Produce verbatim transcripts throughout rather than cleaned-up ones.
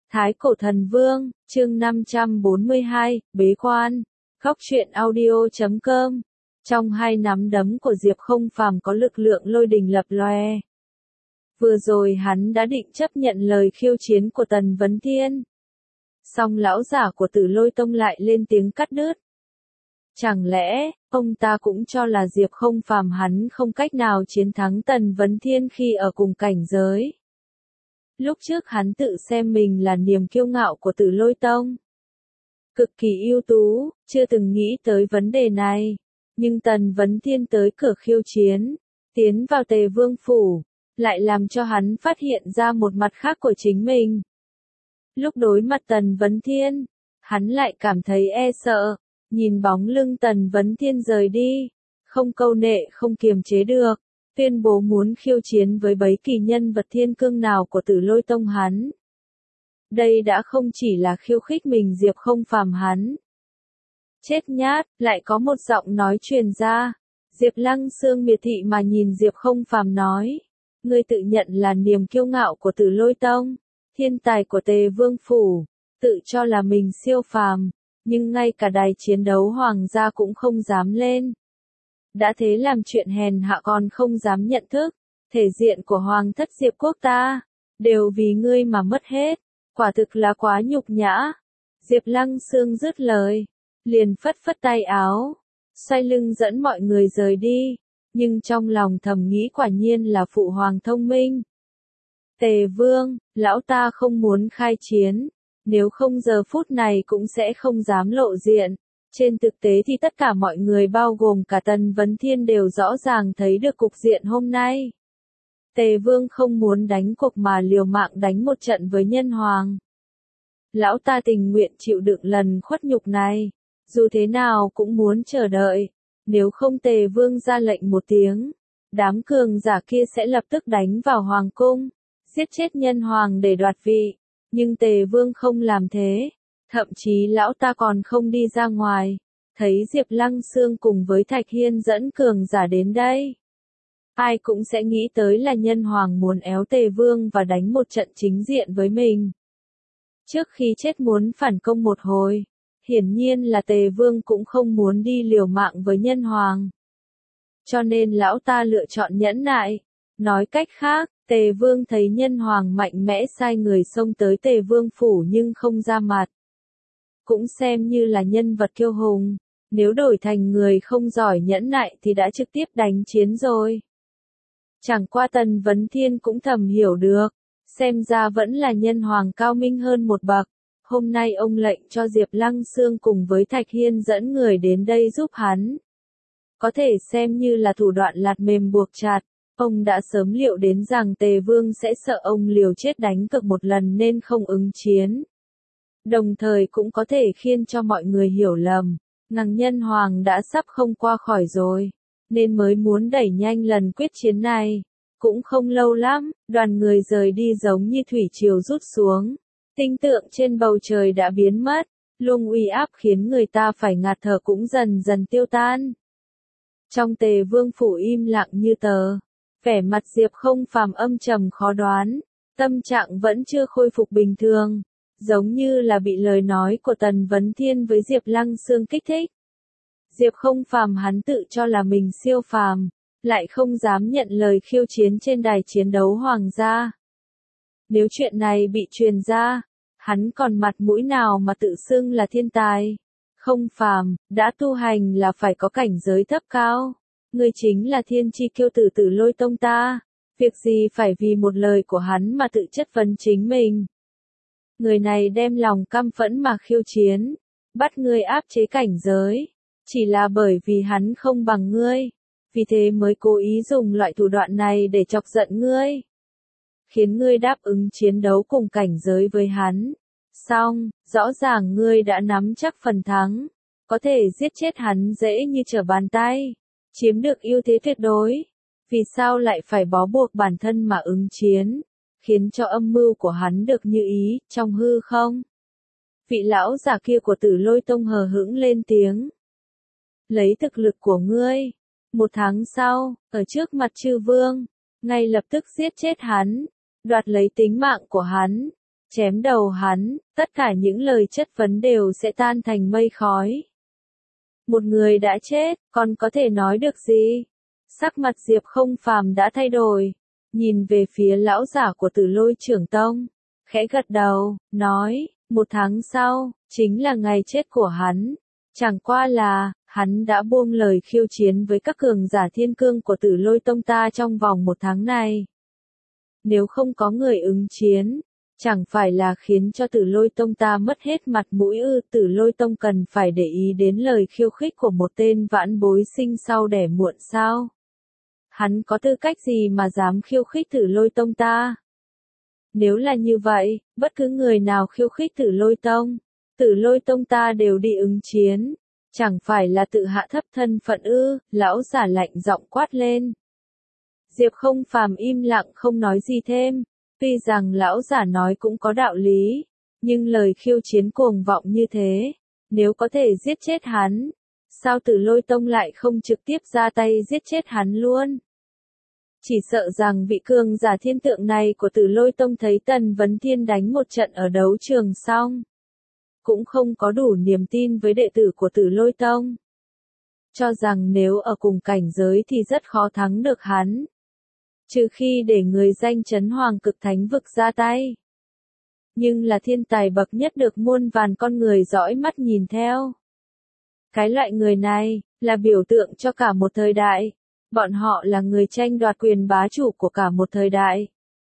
Thái Cổ Thần Vương, chương năm trăm bốn mươi hai, bế quan, góc truyện audio chấm com. Trong hai nắm đấm của Diệp Không Phàm có lực lượng lôi đình lập loè. Vừa rồi hắn đã định chấp nhận lời khiêu chiến của Tần Vấn Thiên. Song lão giả của Tử Lôi Tông lại lên tiếng cắt đứt. Chẳng lẽ, ông ta cũng cho là Diệp Không Phàm hắn không cách nào chiến thắng Tần Vấn Thiên khi ở cùng cảnh giới. Lúc trước hắn tự xem mình là niềm kiêu ngạo của Tử Lôi Tông. Cực kỳ ưu tú, chưa từng nghĩ tới vấn đề này. Nhưng Tần Vấn Thiên tới cửa khiêu chiến, tiến vào Tề Vương Phủ, lại làm cho hắn phát hiện ra một mặt khác của chính mình. Lúc đối mặt Tần Vấn Thiên, hắn lại cảm thấy e sợ, nhìn bóng lưng Tần Vấn Thiên rời đi, không câu nệ không kiềm chế được, tuyên bố muốn khiêu chiến với bấy kỳ nhân vật thiên cương nào của Tử Lôi Tông hắn. Đây đã không chỉ là khiêu khích mình Diệp Không Phàm hắn. Chết nhát, lại có một giọng nói truyền ra. Diệp Lăng Xương miệt thị mà nhìn Diệp Không Phàm nói. Ngươi tự nhận là niềm kiêu ngạo của Tử Lôi Tông, thiên tài của Tề Vương Phủ, tự cho là mình siêu phàm, nhưng ngay cả đài chiến đấu hoàng gia cũng không dám lên. Đã thế làm chuyện hèn hạ còn không dám nhận thức, thể diện của hoàng thất Diệp quốc ta, đều vì ngươi mà mất hết, quả thực là quá nhục nhã. Diệp Lăng Xương dứt lời, liền phất phất tay áo, xoay lưng dẫn mọi người rời đi, nhưng trong lòng thầm nghĩ quả nhiên là phụ hoàng thông minh. Tề Vương, lão ta không muốn khai chiến, nếu không giờ phút này cũng sẽ không dám lộ diện. Trên thực tế thì tất cả mọi người bao gồm cả Tần Vấn Thiên đều rõ ràng thấy được cục diện hôm nay. Tề Vương không muốn đánh cuộc mà liều mạng đánh một trận với nhân hoàng. Lão ta tình nguyện chịu đựng lần khuất nhục này, dù thế nào cũng muốn chờ đợi, nếu không Tề Vương ra lệnh một tiếng, đám cường giả kia sẽ lập tức đánh vào hoàng cung, giết chết nhân hoàng để đoạt vị, nhưng Tề Vương không làm thế. Thậm chí lão ta còn không đi ra ngoài, thấy Diệp Lăng Xương cùng với Thạch Hiên dẫn cường giả đến đây. Ai cũng sẽ nghĩ tới là nhân hoàng muốn éo Tề Vương và đánh một trận chính diện với mình. Trước khi chết muốn phản công một hồi, hiển nhiên là Tề Vương cũng không muốn đi liều mạng với nhân hoàng. Cho nên lão ta lựa chọn nhẫn nại. Nói cách khác, Tề Vương thấy nhân hoàng mạnh mẽ sai người xông tới Tề Vương Phủ nhưng không ra mặt. Cũng xem như là nhân vật kiêu hùng, nếu đổi thành người không giỏi nhẫn nại thì đã trực tiếp đánh chiến rồi. Chẳng qua Tần Vấn Thiên cũng thầm hiểu được, xem ra vẫn là nhân hoàng cao minh hơn một bậc. Hôm nay ông lệnh cho Diệp Lăng Xương cùng với Thạch Hiên dẫn người đến đây giúp hắn. Có thể xem như là thủ đoạn lạt mềm buộc chặt, ông đã sớm liệu đến rằng Tề Vương sẽ sợ ông liều chết đánh cược một lần nên không ứng chiến. Đồng thời cũng có thể khiến cho mọi người hiểu lầm, rằng nhân hoàng đã sắp không qua khỏi rồi, nên mới muốn đẩy nhanh lần quyết chiến này. Cũng không lâu lắm, đoàn người rời đi giống như thủy triều rút xuống. Tinh tượng trên bầu trời đã biến mất, luồng uy áp khiến người ta phải ngạt thở cũng dần dần tiêu tan. Trong Tề Vương Phủ im lặng như tờ, vẻ mặt Diệp Không Phàm âm trầm khó đoán, tâm trạng vẫn chưa khôi phục bình thường. Giống như là bị lời nói của Tần Vấn Thiên với Diệp Lăng Xương kích thích. Diệp Không Phàm hắn tự cho là mình siêu phàm, lại không dám nhận lời khiêu chiến trên đài chiến đấu hoàng gia. Nếu chuyện này bị truyền ra, hắn còn mặt mũi nào mà tự xưng là thiên tài. Không phàm, đã tu hành là phải có cảnh giới thấp cao. Ngươi chính là thiên chi kiêu tử Tử Lôi Tông ta, việc gì phải vì một lời của hắn mà tự chất vấn chính mình. Người này đem lòng căm phẫn mà khiêu chiến, bắt ngươi áp chế cảnh giới, chỉ là bởi vì hắn không bằng ngươi, vì thế mới cố ý dùng loại thủ đoạn này để chọc giận ngươi, khiến ngươi đáp ứng chiến đấu cùng cảnh giới với hắn. Xong, rõ ràng ngươi đã nắm chắc phần thắng, có thể giết chết hắn dễ như trở bàn tay, chiếm được ưu thế tuyệt đối, vì sao lại phải bó buộc bản thân mà ứng chiến? Khiến cho âm mưu của hắn được như ý, trong hư không? Vị lão già kia của Tử Lôi Tông hờ hững lên tiếng. Lấy thực lực của ngươi, một tháng sau, ở trước mặt chư vương, ngay lập tức giết chết hắn, đoạt lấy tính mạng của hắn, chém đầu hắn, tất cả những lời chất vấn đều sẽ tan thành mây khói. Một người đã chết, còn có thể nói được gì? Sắc mặt Diệp Không Phàm đã thay đổi, nhìn về phía lão giả của Tử Lôi Trưởng Tông, khẽ gật đầu, nói, một tháng sau, chính là ngày chết của hắn. Chẳng qua là, hắn đã buông lời khiêu chiến với các cường giả thiên cương của Tử Lôi Tông ta trong vòng một tháng này. Nếu không có người ứng chiến, chẳng phải là khiến cho Tử Lôi Tông ta mất hết mặt mũi ư? Tử Lôi Tông cần phải để ý đến lời khiêu khích của một tên vãn bối sinh sau đẻ muộn sao? Hắn có tư cách gì mà dám khiêu khích Tử Lôi Tông ta? Nếu là như vậy, bất cứ người nào khiêu khích Tử Lôi Tông, Tử Lôi Tông ta đều đi ứng chiến, chẳng phải là tự hạ thấp thân phận ư? Lão giả lạnh giọng quát lên. Diệp Không Phàm im lặng không nói gì thêm, tuy rằng lão giả nói cũng có đạo lý, nhưng lời khiêu chiến cuồng vọng như thế, nếu có thể giết chết hắn, sao Tử Lôi Tông lại không trực tiếp ra tay giết chết hắn luôn? Chỉ sợ rằng vị cường giả thiên tượng này của Tử Lôi Tông thấy Tần Vấn Thiên đánh một trận ở đấu trường xong, cũng không có đủ niềm tin với đệ tử của Tử Lôi Tông. Cho rằng nếu ở cùng cảnh giới thì rất khó thắng được hắn. Trừ khi để người danh chấn Hoàng Cực Thánh Vực ra tay. Nhưng là thiên tài bậc nhất được muôn vàn con người dõi mắt nhìn theo. Cái loại người này, là biểu tượng cho cả một thời đại. Bọn họ là người tranh đoạt quyền bá chủ của cả một thời đại.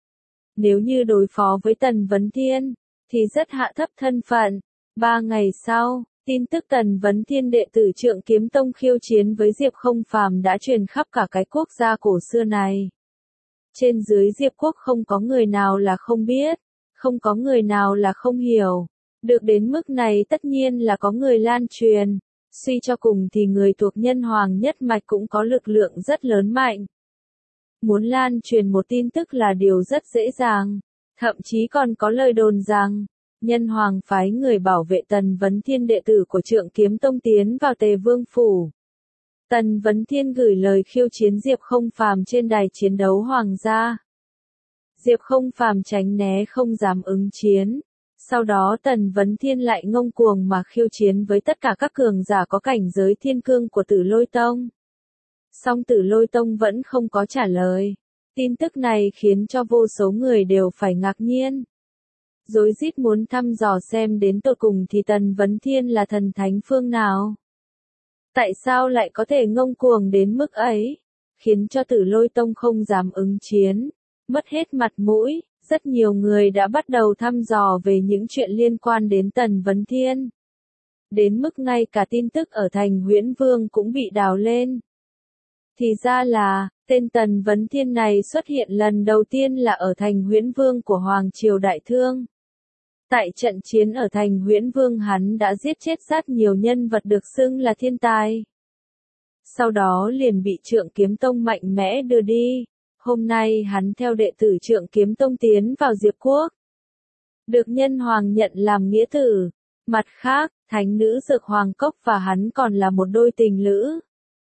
Nếu như đối phó với Tần Vấn Thiên, thì rất hạ thấp thân phận. Ba ngày sau, tin tức Tần Vấn Thiên đệ tử Trượng Kiếm Tông khiêu chiến với Diệp Không Phàm đã truyền khắp cả cái quốc gia cổ xưa này. Trên dưới Diệp Quốc không có người nào là không biết, không có người nào là không hiểu. Được đến mức này tất nhiên là có người lan truyền. Suy cho cùng thì người thuộc Nhân Hoàng nhất mạch cũng có lực lượng rất lớn mạnh. Muốn lan truyền một tin tức là điều rất dễ dàng. Thậm chí còn có lời đồn rằng, Nhân Hoàng phái người bảo vệ Tần Vấn Thiên đệ tử của Trượng Kiếm Tông tiến vào Tề Vương Phủ. Tần Vấn Thiên gửi lời khiêu chiến Diệp Không Phàm trên đài chiến đấu hoàng gia. Diệp Không Phàm tránh né không dám ứng chiến. Sau đó Tần Vấn Thiên lại ngông cuồng mà khiêu chiến với tất cả các cường giả có cảnh giới thiên cương của Tử Lôi Tông. Song Tử Lôi Tông vẫn không có trả lời. Tin tức này khiến cho vô số người đều phải ngạc nhiên. Rối rít muốn thăm dò xem đến tột cùng thì Tần Vấn Thiên là thần thánh phương nào. Tại sao lại có thể ngông cuồng đến mức ấy, khiến cho Tử Lôi Tông không dám ứng chiến, mất hết mặt mũi. Rất nhiều người đã bắt đầu thăm dò về những chuyện liên quan đến Tần Vấn Thiên. Đến mức ngay cả tin tức ở thành Huyễn Vương cũng bị đào lên. Thì ra là, tên Tần Vấn Thiên này xuất hiện lần đầu tiên là ở thành Huyễn Vương của Hoàng Triều Đại Thương. Tại trận chiến ở thành Huyễn Vương hắn đã giết chết rất nhiều nhân vật được xưng là thiên tài. Sau đó liền bị Trượng Kiếm Tông mạnh mẽ đưa đi. Hôm nay hắn theo đệ tử Trượng Kiếm Tông tiến vào Diệp Quốc. Được Nhân Hoàng nhận làm nghĩa tử. Mặt khác, thánh nữ Dược Hoàng Cốc và hắn còn là một đôi tình lữ.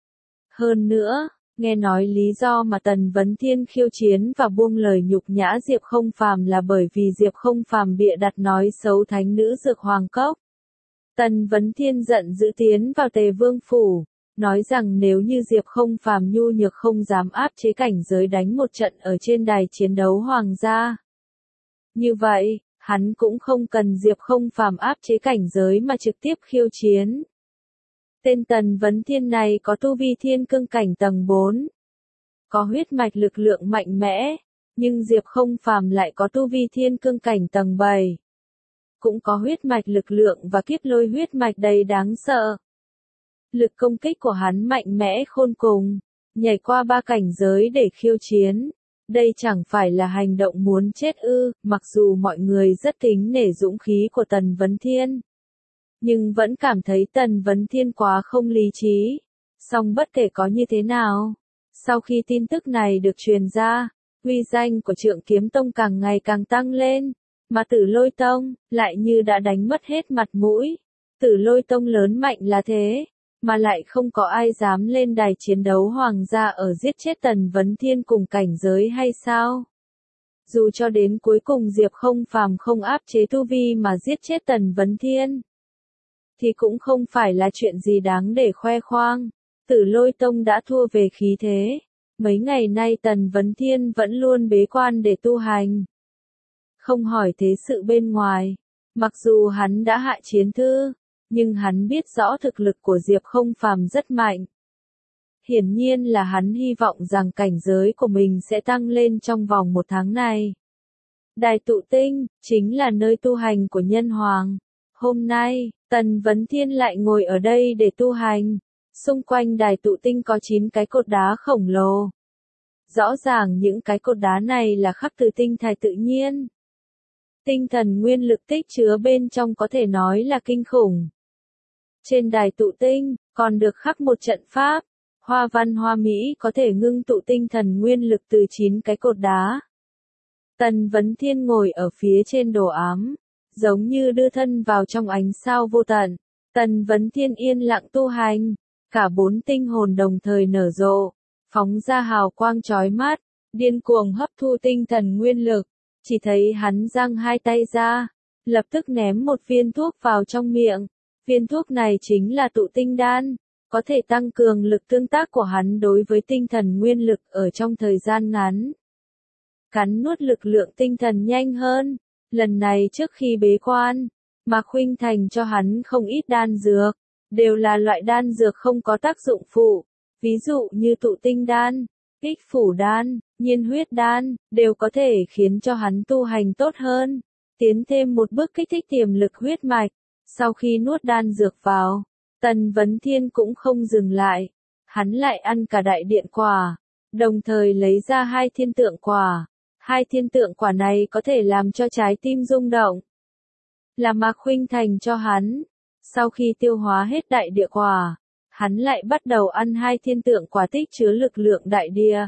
Hơn nữa, nghe nói lý do mà Tần Vấn Thiên khiêu chiến và buông lời nhục nhã Diệp Không Phàm là bởi vì Diệp Không Phàm bịa đặt nói xấu thánh nữ Dược Hoàng Cốc. Tần Vấn Thiên giận dữ tiến vào Tề Vương Phủ. Nói rằng nếu như Diệp Không Phàm nhu nhược không dám áp chế cảnh giới đánh một trận ở trên đài chiến đấu hoàng gia. Như vậy, hắn cũng không cần Diệp Không Phàm áp chế cảnh giới mà trực tiếp khiêu chiến. Tên Tần Vấn Thiên này có tu vi thiên cương cảnh tầng bốn. Có huyết mạch lực lượng mạnh mẽ, nhưng Diệp Không Phàm lại có tu vi thiên cương cảnh tầng bảy. Cũng có huyết mạch lực lượng và kiếp lôi huyết mạch đầy đáng sợ. Lực công kích của hắn mạnh mẽ khôn cùng, nhảy qua ba cảnh giới để khiêu chiến. Đây chẳng phải là hành động muốn chết ư? Mặc dù mọi người rất kính nể dũng khí của Tần Vấn Thiên, nhưng vẫn cảm thấy Tần Vấn Thiên quá không lý trí. Song bất kể có như thế nào, sau khi tin tức này được truyền ra, uy danh của Trượng Kiếm Tông càng ngày càng tăng lên, mà Tử Lôi Tông lại như đã đánh mất hết mặt mũi. Tử Lôi Tông lớn mạnh là thế, mà lại không có ai dám lên đài chiến đấu hoàng gia ở giết chết Tần Vấn Thiên cùng cảnh giới hay sao? Dù cho đến cuối cùng Diệp không phàm không áp chế tu vi mà giết chết Tần Vấn Thiên, thì cũng không phải là chuyện gì đáng để khoe khoang. Tử Lôi Tông đã thua về khí thế. Mấy ngày nay Tần Vấn Thiên vẫn luôn bế quan để tu hành, không hỏi thế sự bên ngoài. Mặc dù hắn đã hạ chiến thư, nhưng hắn biết rõ thực lực của Diệp không phàm rất mạnh. Hiển nhiên là hắn hy vọng rằng cảnh giới của mình sẽ tăng lên trong vòng một tháng này. Đài Tụ Tinh, chính là nơi tu hành của Nhân Hoàng. Hôm nay, Tần Vấn Thiên lại ngồi ở đây để tu hành. Xung quanh Đài Tụ Tinh có chín cái cột đá khổng lồ. Rõ ràng những cái cột đá này là khắc từ tinh thạch tự nhiên. Tinh thần nguyên lực tích chứa bên trong có thể nói là kinh khủng. Trên Đài Tụ Tinh, còn được khắc một trận pháp. Hoa văn hoa mỹ có thể ngưng tụ tinh thần nguyên lực từ chín cái cột đá. Tần Vấn Thiên ngồi ở phía trên đồ ám, giống như đưa thân vào trong ánh sao vô tận. Tần Vấn Thiên yên lặng tu hành, cả bốn tinh hồn đồng thời nở rộ, phóng ra hào quang chói mắt, điên cuồng hấp thu tinh thần nguyên lực. Chỉ thấy hắn giang hai tay ra, lập tức ném một viên thuốc vào trong miệng. Viên thuốc này chính là tụ tinh đan, có thể tăng cường lực tương tác của hắn đối với tinh thần nguyên lực ở trong thời gian ngắn. Cắn nuốt lực lượng tinh thần nhanh hơn. Lần này trước khi bế quan, Mạc Khuynh Thành cho hắn không ít đan dược, đều là loại đan dược không có tác dụng phụ, ví dụ như tụ tinh đan, kích phủ đan, nhiên huyết đan, đều có thể khiến cho hắn tu hành tốt hơn, tiến thêm một bước kích thích tiềm lực huyết mạch. Sau khi nuốt đan dược vào, Tần Vấn Thiên cũng không dừng lại, hắn lại ăn cả đại điện quả, đồng thời lấy ra hai thiên tượng quả. Hai thiên tượng quả này có thể làm cho trái tim rung động. Là Mạc Khuynh Thành cho hắn. Sau khi tiêu hóa hết đại địa quả, hắn lại bắt đầu ăn hai thiên tượng quả tích chứa lực lượng đại địa.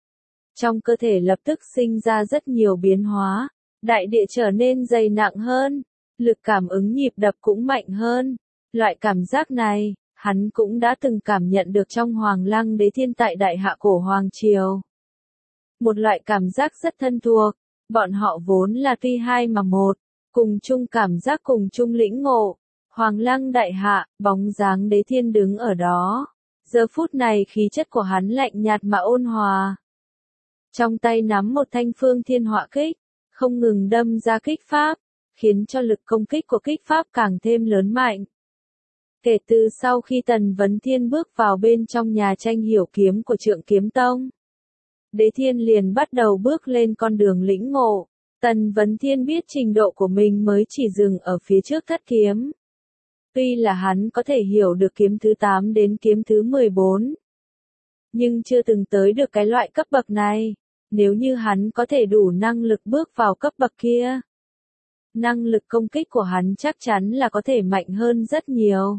Trong cơ thể lập tức sinh ra rất nhiều biến hóa, đại địa trở nên dày nặng hơn, lực cảm ứng nhịp đập cũng mạnh hơn. Loại cảm giác này, hắn cũng đã từng cảm nhận được trong Hoàng Lăng Đế Thiên tại Đại Hạ cổ Hoàng Triều. Một loại cảm giác rất thân thuộc, bọn họ vốn là tuy hai mà một, cùng chung cảm giác cùng chung lĩnh ngộ. Hoàng Lăng Đại Hạ, bóng dáng Đế Thiên đứng ở đó. Giờ phút này khí chất của hắn lạnh nhạt mà ôn hòa. Trong tay nắm một thanh phương thiên họa kích, không ngừng đâm ra kích pháp, khiến cho lực công kích của kích pháp càng thêm lớn mạnh. Kể từ sau khi Tần Vấn Thiên bước vào bên trong nhà tranh hiểu kiếm của Trượng Kiếm Tông, Đế Thiên liền bắt đầu bước lên con đường lĩnh ngộ. Tần Vấn Thiên biết trình độ của mình mới chỉ dừng ở phía trước thất kiếm. Tuy là hắn có thể hiểu được kiếm thứ tám đến kiếm thứ mười bốn, nhưng chưa từng tới được cái loại cấp bậc này. Nếu như hắn có thể đủ năng lực bước vào cấp bậc kia, năng lực công kích của hắn chắc chắn là có thể mạnh hơn rất nhiều.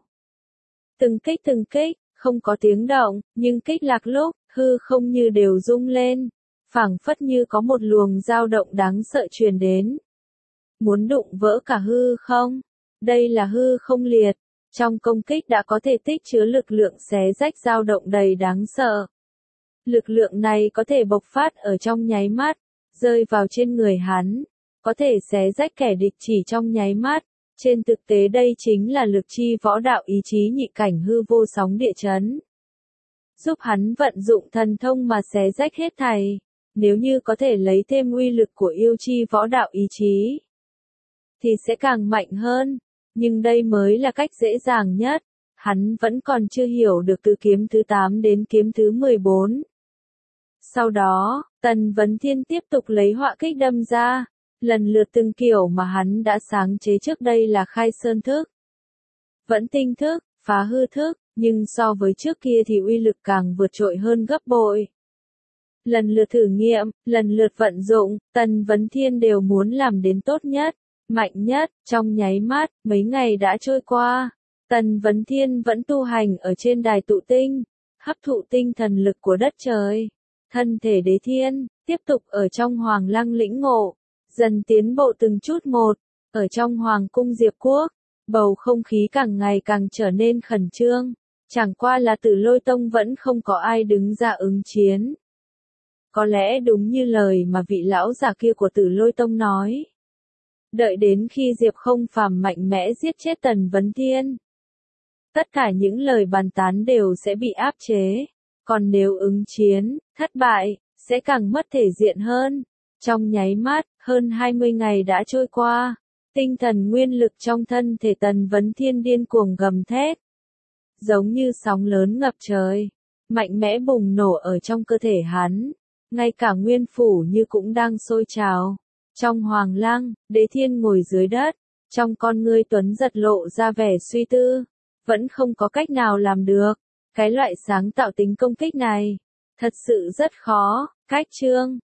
Từng kích từng kích, không có tiếng động, nhưng kích lạc lúc, hư không như đều rung lên, phảng phất như có một luồng dao động đáng sợ truyền đến. Muốn đụng vỡ cả hư không? Đây là hư không liệt, trong công kích đã có thể tích chứa lực lượng xé rách dao động đầy đáng sợ. Lực lượng này có thể bộc phát ở trong nháy mắt, rơi vào trên người hắn, có thể xé rách kẻ địch chỉ trong nháy mắt. Trên thực tế đây chính là lực chi võ đạo ý chí nhị cảnh hư vô sóng địa chấn. Giúp hắn vận dụng thần thông mà xé rách hết thảy. Nếu như có thể lấy thêm uy lực của yêu chi võ đạo ý chí, thì sẽ càng mạnh hơn. Nhưng đây mới là cách dễ dàng nhất. Hắn vẫn còn chưa hiểu được từ kiếm thứ tám đến kiếm thứ mười bốn. Sau đó, Tần Vấn Thiên tiếp tục lấy họa kích đâm ra. Lần lượt từng kiểu mà hắn đã sáng chế trước đây là khai sơn thức, vẫn tinh thức, phá hư thức, nhưng so với trước kia thì uy lực càng vượt trội hơn gấp bội. Lần lượt thử nghiệm, lần lượt vận dụng, Tần Vấn Thiên đều muốn làm đến tốt nhất, mạnh nhất. Trong nháy mắt, mấy ngày đã trôi qua, Tần Vấn Thiên vẫn tu hành ở trên đài tụ tinh, hấp thụ tinh thần lực của đất trời. Thân thể Đế Thiên, tiếp tục ở trong Hoàng Lăng lĩnh ngộ, dần tiến bộ từng chút một. Ở trong Hoàng cung Diệp Quốc, bầu không khí càng ngày càng trở nên khẩn trương. Chẳng qua là Tử Lôi Tông vẫn không có ai đứng ra ứng chiến. Có lẽ đúng như lời mà vị lão già kia của Tử Lôi Tông nói. Đợi đến khi Diệp Không Phàm mạnh mẽ giết chết Tần Vấn Thiên, tất cả những lời bàn tán đều sẽ bị áp chế. Còn nếu ứng chiến, thất bại, sẽ càng mất thể diện hơn. Trong nháy mắt, hơn hai mươi ngày đã trôi qua. Tinh thần nguyên lực trong thân thể Tần Vấn Thiên điên cuồng gầm thét. Giống như sóng lớn ngập trời. Mạnh mẽ bùng nổ ở trong cơ thể hắn. Ngay cả nguyên phủ như cũng đang sôi trào. Trong hoàng lăng, Đế Thiên ngồi dưới đất. Trong con ngươi Tuấn giật lộ ra vẻ suy tư. Vẫn không có cách nào làm được. Cái loại sáng tạo tính công kích này. Thật sự rất khó. Cách chương.